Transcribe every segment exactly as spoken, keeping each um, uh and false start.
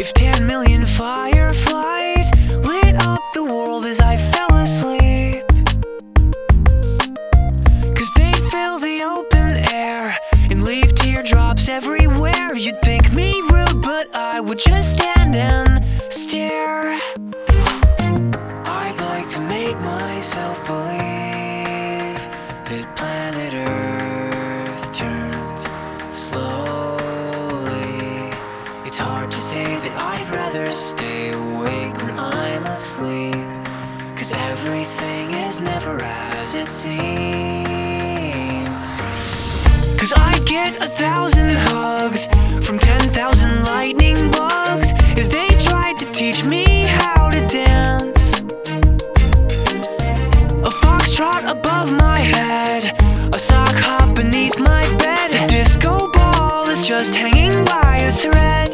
If ten million fireflies lit up the world as I fell asleep, 'cause they fill the open air and leave teardrops everywhere, you'd think me rude, but I would just stand and stare. I'd like to make myself believe that planet Earth turns slowly. It's hard to say that I'd rather stay awake when I'm asleep, 'cause everything is never as it seems. 'Cause I get a thousand hugs from ten thousand lightning bugs as they tried to teach me how to dance. A foxtrot above my head, a sock hop beneath my bed, a disco ball is just hanging by a thread.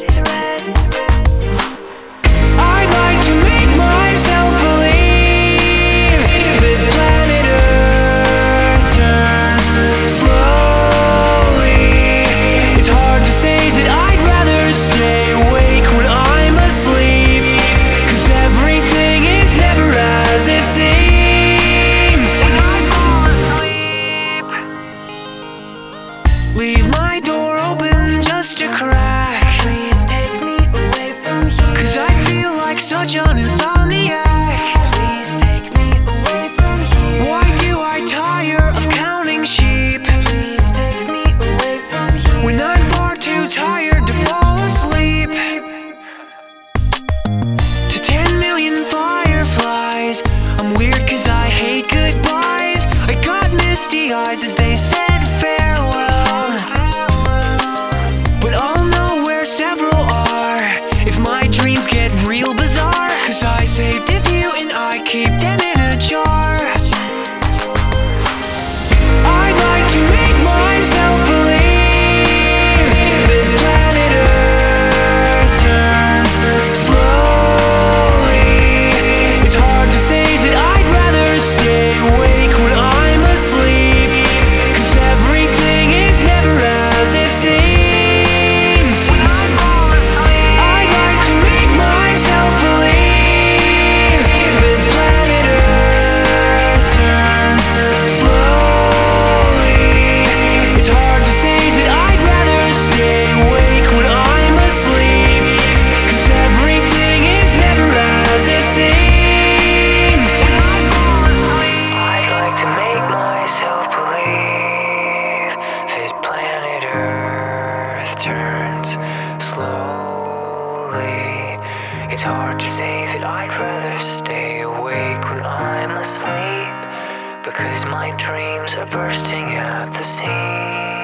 I'd like to make myself believe that planet Earth turns slowly. It's hard to say that I'd rather stay awake when I'm asleep, 'cause everything is never as it seems. Leave my door open just a crack, please take me away from here, 'cause I feel like such an insomniac. Please take me away from here. Why do I tire of counting sheep? Please take me away from here, when I'm far too tired to fall asleep. To ten million fireflies, I'm weird 'cause I hate goodbyes. I got misty eyes as they said farewell, but I'll know where several are if my dreams get real bizarre, 'cause I saved a few and I keep them in a jar. I'd like to make myself believe that planet Earth turns slowly. It's hard to say that I'd rather stay awake when I'm asleep, 'cause everything is never as it seems. I'd like to make myself believe that planet Earth turns slowly. It's hard to say that I'd rather stay awake when I'm asleep, 'cause everything is never as it seems. I'd like to make myself believe that planet Earth turns slowly. It's hard to say that I'd rather stay awake when I'm asleep, because my dreams are bursting at the seams.